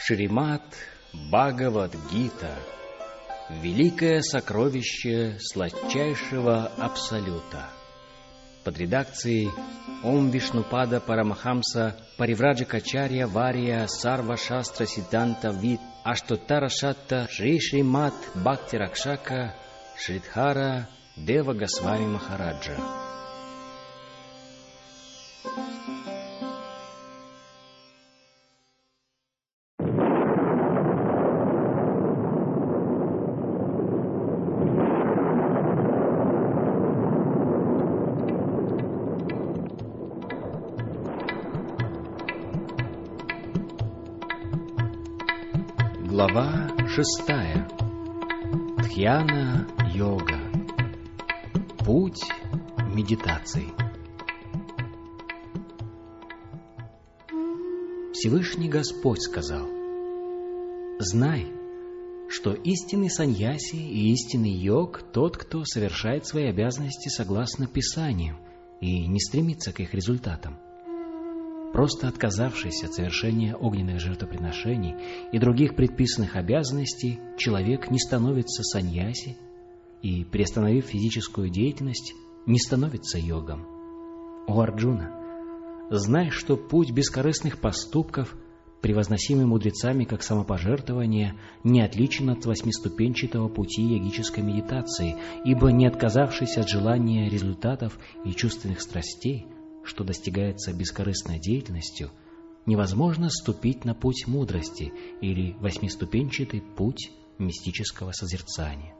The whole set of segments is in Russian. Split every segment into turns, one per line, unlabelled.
Шримад Бхагавад-гита – великое сокровище сладчайшего Абсолюта. Под редакцией Ом Вишнупада Парамахамса Паривраджакачарья Вария Сарва Шастра Сиддханта Вид Аштотара Шатта Шри Шримад Бхакти Ракшака Шридхара Дева Госвами Махараджа. Глава 6. Дхьяна-йога. Путь медитации. Всевышний Господь сказал: «Знай, что истинный саньяси и истинный йог – тот, кто совершает свои обязанности согласно Писаниям и не стремится к их результатам. Просто отказавшись от совершения огненных жертвоприношений и других предписанных обязанностей, человек не становится саньяси и, приостановив физическую деятельность, не становится йогом. О Арджуна, знай, что путь бескорыстных поступков, превозносимый мудрецами как самопожертвование, не отличен от восьмиступенчатого пути йогической медитации, ибо, не отказавшись от желания результатов и чувственных страстей, что достигается бескорыстной деятельностью, невозможно ступить на путь мудрости или восьмиступенчатый путь мистического созерцания.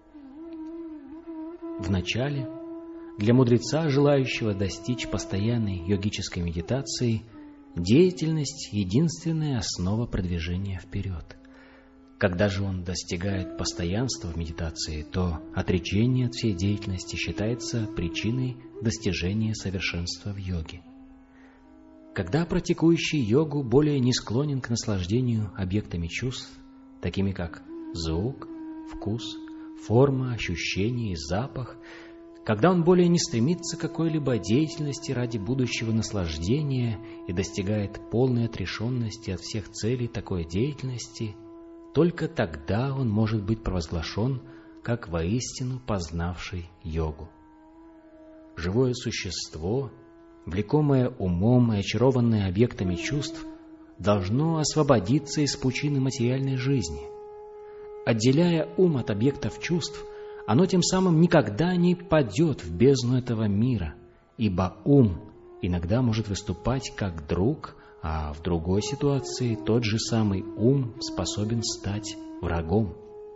Вначале, для мудреца, желающего достичь постоянной йогической медитации, деятельность – единственная основа продвижения вперед. Когда же он достигает постоянства в медитации, то отречение от всей деятельности считается причиной достижения совершенства в йоге. Когда практикующий йогу более не склонен к наслаждению объектами чувств, такими как звук, вкус, форма, ощущение и запах, когда он более не стремится к какой-либо деятельности ради будущего наслаждения и достигает полной отрешенности от всех целей такой деятельности, только тогда он может быть провозглашен как воистину познавший йогу. Живое существо, влекомое умом и очарованное объектами чувств, должно освободиться из пучины материальной жизни. Отделяя ум от объектов чувств, оно тем самым никогда не падет в бездну этого мира, ибо ум иногда может выступать как друг, а в другой ситуации тот же самый ум способен стать врагом.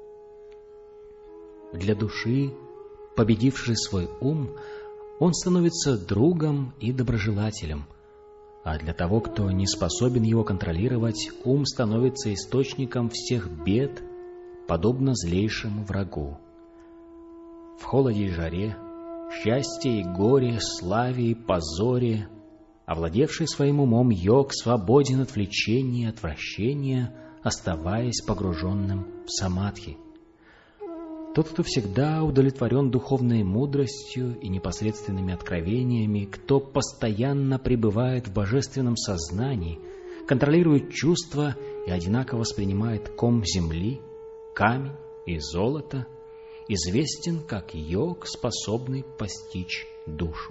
Для души, победившей свой ум, он становится другом и доброжелателем, а для того, кто не способен его контролировать, ум становится источником всех бед, подобно злейшему врагу. В холоде и жаре, счастье и горе, славе и позоре, овладевший своим умом йог свободен от влечения и отвращения, оставаясь погруженным в самадхи. Тот, кто всегда удовлетворен духовной мудростью и непосредственными откровениями, кто постоянно пребывает в божественном сознании, контролирует чувства и одинаково воспринимает ком земли, камень и золото, известен как йог, способный постичь душу.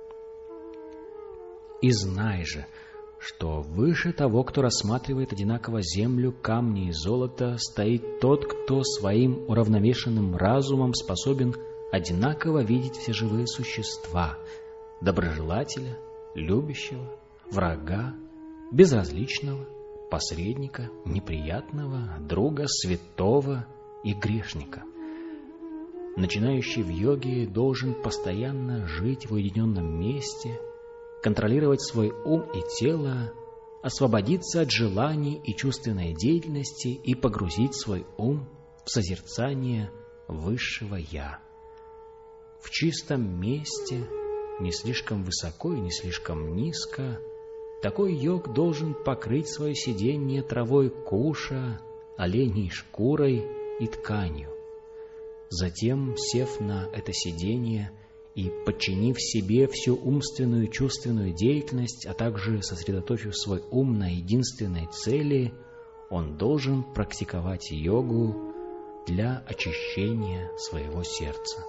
И знай же, что выше того, кто рассматривает одинаково землю, камни и золото, стоит тот, кто своим уравновешенным разумом способен одинаково видеть все живые существа, доброжелателя, любящего, врага, безразличного, посредника, неприятного, друга, святого и грешника. Начинающий в йоге должен постоянно жить в уединенном месте, контролировать свой ум и тело, освободиться от желаний и чувственной деятельности и погрузить свой ум в созерцание высшего Я. В чистом месте, не слишком высоко и не слишком низко, такой йог должен покрыть свое сиденье травой куша, оленей шкурой и тканью. Затем, сев на это сиденье и подчинив себе всю умственную и чувственную деятельность, а также сосредоточив свой ум на единственной цели, он должен практиковать йогу для очищения своего сердца.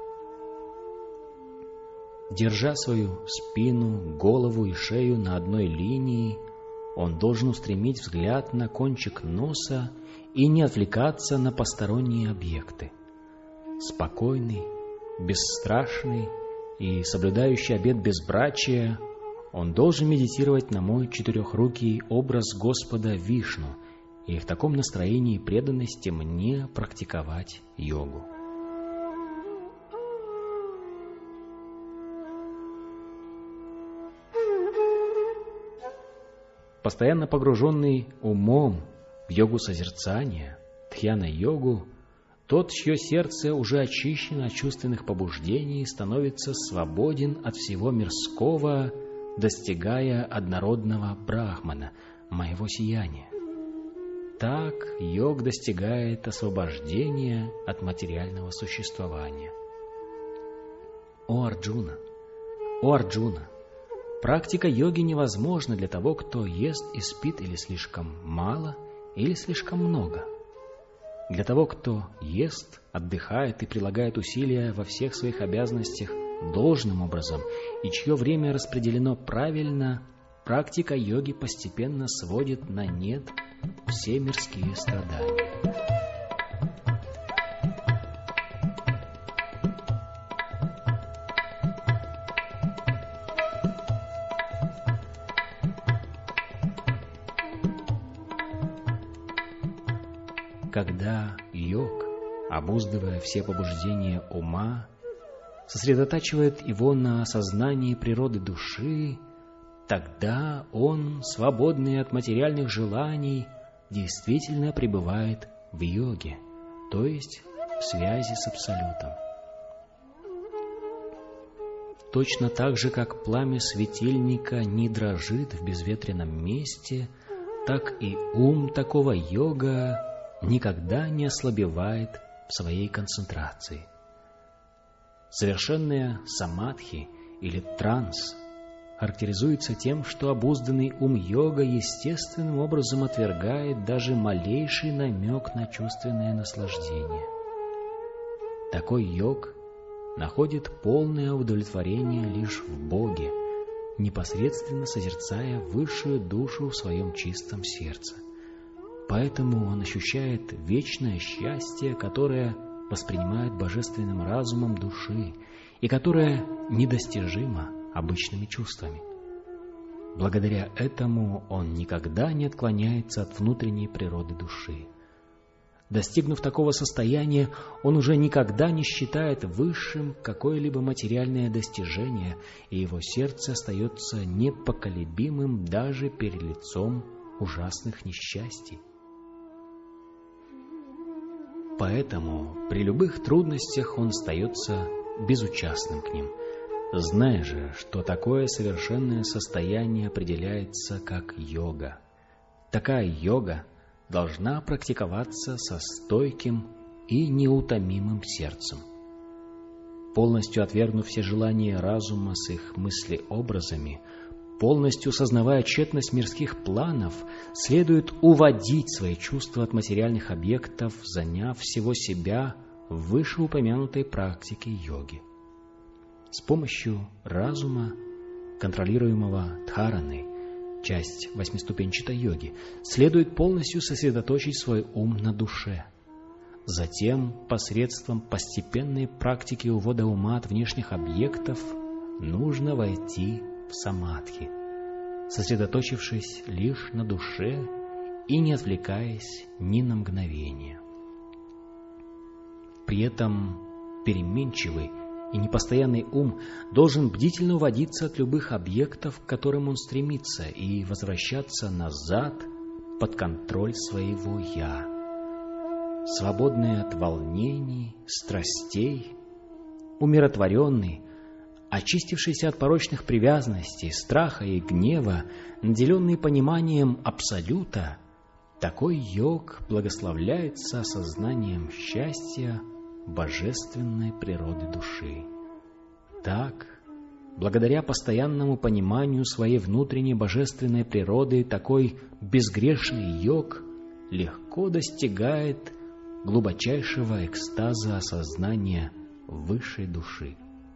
Держа свою спину, голову и шею на одной линии, он должен устремить взгляд на кончик носа и не отвлекаться на посторонние объекты. Спокойный, бесстрашный и соблюдающий обет безбрачия, он должен медитировать на мой четырехрукий образ Господа Вишну и в таком настроении преданности мне практиковать йогу. Постоянно погруженный умом в йогу созерцания, дхьяна-йогу, тот, чье сердце уже очищено от чувственных побуждений, становится свободен от всего мирского, достигая однородного брахмана, моего сияния. Так йог достигает освобождения от материального существования. О Арджуна! Практика йоги невозможна для того, кто ест и спит или слишком мало, или слишком много. Для того, кто ест, отдыхает и прилагает усилия во всех своих обязанностях должным образом, и чье время распределено правильно, практика йоги постепенно сводит на нет все мирские страдания. Когда йог, обуздывая все побуждения ума, сосредотачивает его на осознании природы души, тогда он, свободный от материальных желаний, действительно пребывает в йоге, то есть в связи с Абсолютом. Точно так же, как пламя светильника не дрожит в безветренном месте, так и ум такого йога никогда не ослабевает в своей концентрации. Совершенная самадхи или транс характеризуется тем, что обузданный ум йога естественным образом отвергает даже малейший намек на чувственное наслаждение. Такой йог находит полное удовлетворение лишь в Боге, непосредственно созерцая высшую душу в своем чистом сердце. Поэтому он ощущает вечное счастье, которое воспринимает божественным разумом души и которое недостижимо обычными чувствами. Благодаря этому он никогда не отклоняется от внутренней природы души. Достигнув такого состояния, он уже никогда не считает высшим какое-либо материальное достижение, и его сердце остается непоколебимым даже перед лицом ужасных несчастий. Поэтому при любых трудностях он остается безучастным к ним, зная же, что такое совершенное состояние определяется как йога. Такая йога должна практиковаться со стойким и неутомимым сердцем. Полностью отвергнув все желания разума с их мыслеобразами, полностью сознавая тщетность мирских планов, следует уводить свои чувства от материальных объектов, заняв всего себя в вышеупомянутой практике йоги. С помощью разума, контролируемого дхараной, часть восьмиступенчатой йоги, следует полностью сосредоточить свой ум на душе. Затем, посредством постепенной практики увода ума от внешних объектов, нужно войти в самадхи, сосредоточившись лишь на душе и не отвлекаясь ни на мгновение. При этом переменчивый и непостоянный ум должен бдительно уводиться от любых объектов, к которым он стремится, и возвращаться назад под контроль своего «я». Свободный от волнений, страстей, умиротворенный, очистившийся от порочных привязанностей, страха и гнева, наделенный пониманием Абсолюта, такой йог благословляется осознанием счастья божественной природы души. Так, благодаря постоянному пониманию своей внутренней божественной природы, такой безгрешный йог легко достигает глубочайшего экстаза осознания высшей души.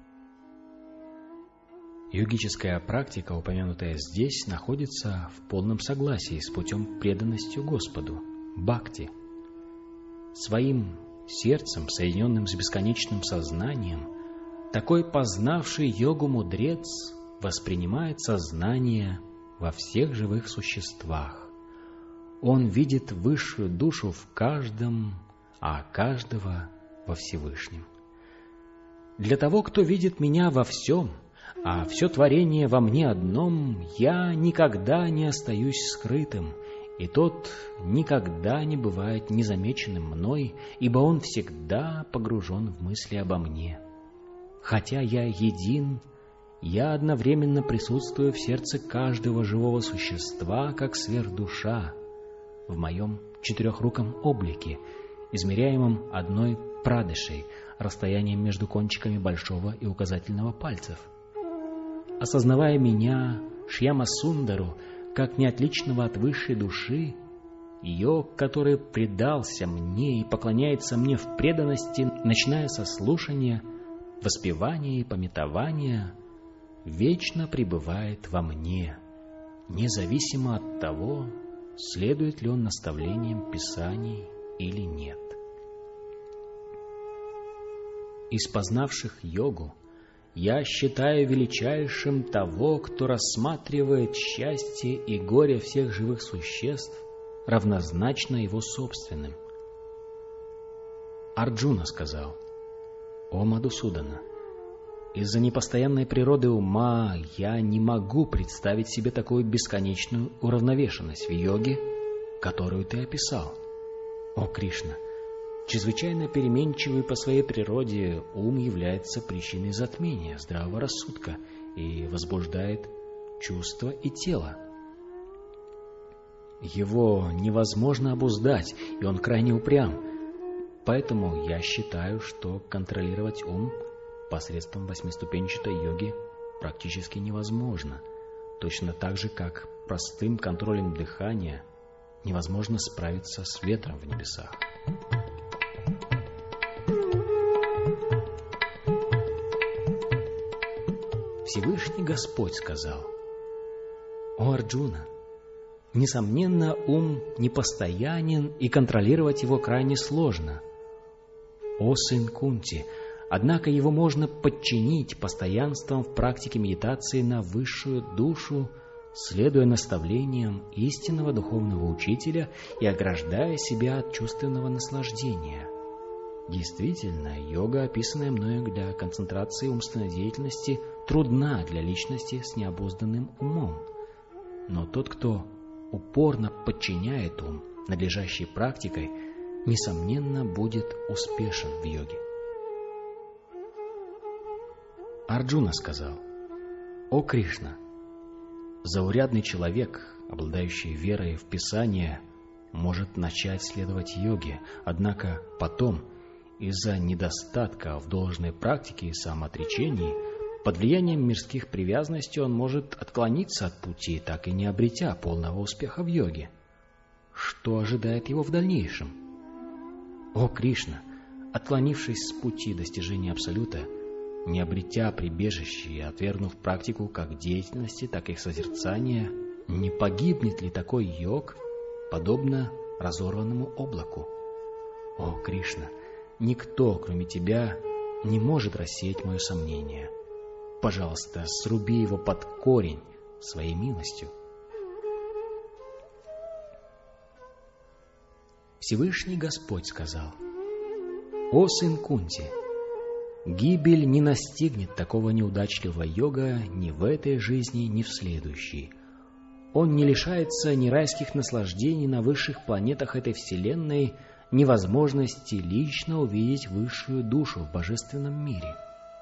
Йогическая практика, упомянутая здесь, находится в полном согласии с путем преданности Господу, бхакти. Своим сердцем, соединенным с бесконечным сознанием, такой познавший йогу мудрец воспринимает сознание во всех живых существах. Он видит высшую душу в каждом, а каждого во Всевышнем. Для того, кто видит меня во всем, а все творение во мне одном, я никогда не остаюсь скрытым, и тот никогда не бывает незамеченным мной, ибо он всегда погружен в мысли обо мне. Хотя я един, я одновременно присутствую в сердце каждого живого существа, как сверхдуша, в моем четырехруком облике, измеряемом одной прадышей, расстоянием между кончиками большого и указательного пальцев. Осознавая меня, Шьяма-Сундару, как неотличного от высшей души, йог, который предался мне и поклоняется мне в преданности, начиная со слушания, воспевания и памятования, вечно пребывает во мне, независимо от того, следует ли он наставлениям Писаний или нет. Из познавших йогу я считаю величайшим того, кто рассматривает счастье и горе всех живых существ равнозначно его собственным. Арджуна сказал: «О Мадусудана, из-за непостоянной природы ума я не могу представить себе такую бесконечную уравновешенность в йоге, которую ты описал. О Кришна, чрезвычайно переменчивый по своей природе ум является причиной затмения здравого рассудка и возбуждает чувства и тело. Его невозможно обуздать, и он крайне упрям. Поэтому я считаю, что контролировать ум посредством восьмиступенчатой йоги практически невозможно, точно так же, как простым контролем дыхания невозможно справиться с ветром в небесах». Всевышний Господь сказал: «О Арджуна, несомненно, ум непостоянен, и контролировать его крайне сложно. О сын Кунти, однако его можно подчинить постоянством в практике медитации на высшую душу, следуя наставлениям истинного духовного учителя и ограждая себя от чувственного наслаждения. Действительно, йога, описанная мною для концентрации умственной деятельности, трудна для личности с необузданным умом. Но тот, кто упорно подчиняет ум надлежащей практикой, несомненно, будет успешен в йоге». Арджуна сказал: «О Кришна, заурядный человек, обладающий верой в Писание, может начать следовать йоге, однако потом, из-за недостатка в должной практике и самоотречении, под влиянием мирских привязанностей он может отклониться от пути, так и не обретя полного успеха в йоге. Что ожидает его в дальнейшем? О Кришна, отклонившись с пути достижения Абсолюта, не обретя прибежище и отвергнув практику как деятельности, так и созерцания, не погибнет ли такой йог, подобно разорванному облаку? О Кришна, никто, кроме тебя, не может рассеять мое сомнение. Пожалуйста, сруби его под корень своей милостью». Всевышний Господь сказал: «О сын Кунти, гибель не настигнет такого неудачливого йога ни в этой жизни, ни в следующей. Он не лишается ни райских наслаждений на высших планетах этой вселенной, ни возможности лично увидеть высшую душу в божественном мире».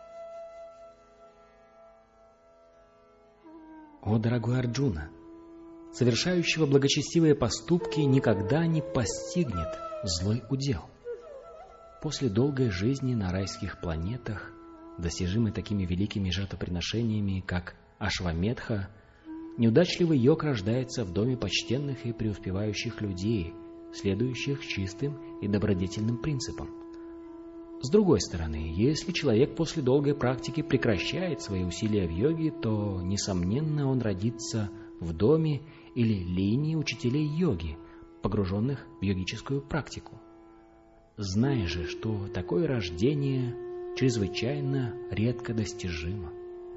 О дорогой Арджуна, совершающего благочестивые поступки никогда не постигнет злой удел. После долгой жизни на райских планетах, достижимой такими великими жертвоприношениями, как Ашваметха, неудачливый йог рождается в доме почтенных и преуспевающих людей, следующих чистым и добродетельным принципам. С другой стороны, если человек после долгой практики прекращает свои усилия в йоге, то, несомненно, он родится в доме или линии учителей йоги, погруженных в йогическую практику. Зная же, что такое рождение чрезвычайно редко достижимо.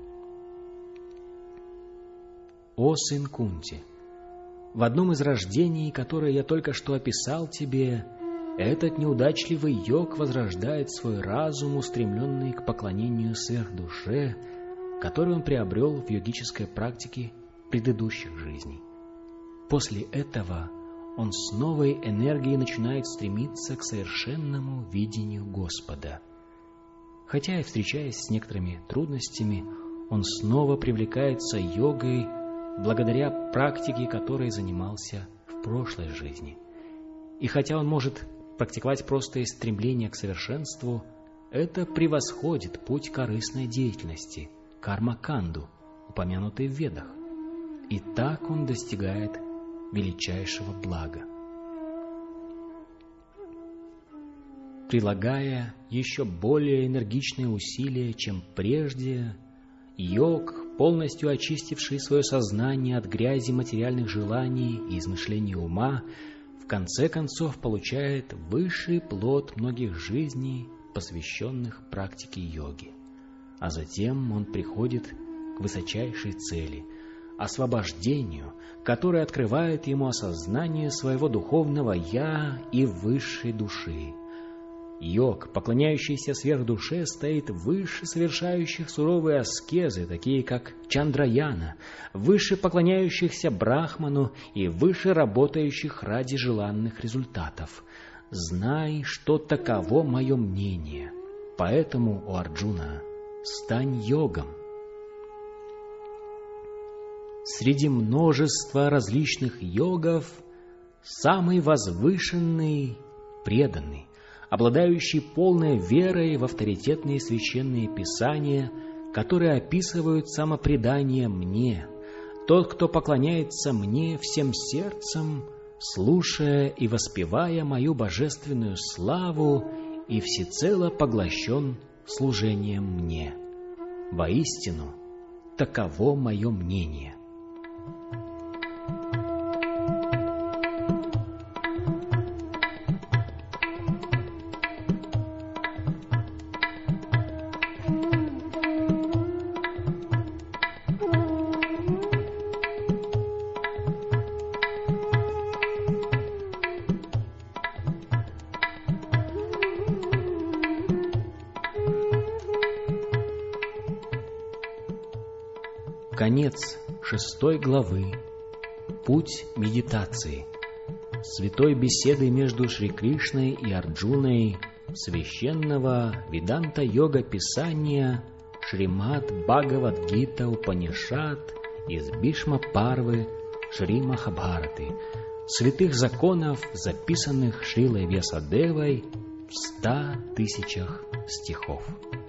О сын Кунти, в одном из рождений, которое я только что описал тебе, этот неудачливый йог возрождает свой разум, устремленный к поклонению сверхдуше, который он приобрел в йогической практике предыдущих жизней. После этого он с новой энергией начинает стремиться к совершенному видению Господа. Хотя и встречаясь с некоторыми трудностями, он снова привлекается йогой благодаря практике, которой занимался в прошлой жизни. И хотя он может практиковать просто из стремления к совершенству, это превосходит путь корыстной деятельности, карма-канду, упомянутый в Ведах. И так он достигает величайшего блага. Прилагая еще более энергичные усилия, чем прежде, йог, полностью очистивший свое сознание от грязи материальных желаний и измышлений ума, в конце концов получает высший плод многих жизней, посвященных практике йоги. А затем он приходит к высочайшей цели – освобождению, которое открывает ему осознание своего духовного «я» и высшей души. Йог, поклоняющийся сверхдуше, стоит выше совершающих суровые аскезы, такие как Чандраяна, выше поклоняющихся Брахману и выше работающих ради желанных результатов. Знай, что таково мое мнение. Поэтому, о Арджуна, стань йогом. Среди множества различных йогов самый возвышенный — преданный, обладающий полной верой в авторитетные священные писания, которые описывают самопредание мне, тот, кто поклоняется мне всем сердцем, слушая и воспевая мою божественную славу и всецело поглощен служением мне. Воистину, таково мое мнение. Конец 6 главы. Путь медитации. Святой беседы между Шри Кришной и Арджуной священного Веданта-йога писания Шримад Бхагавад-гита Упанишад из Бишма-парвы Шри Махабхараты, святых законов, записанных Шрилой Вьясадевой в 100 000 стихов.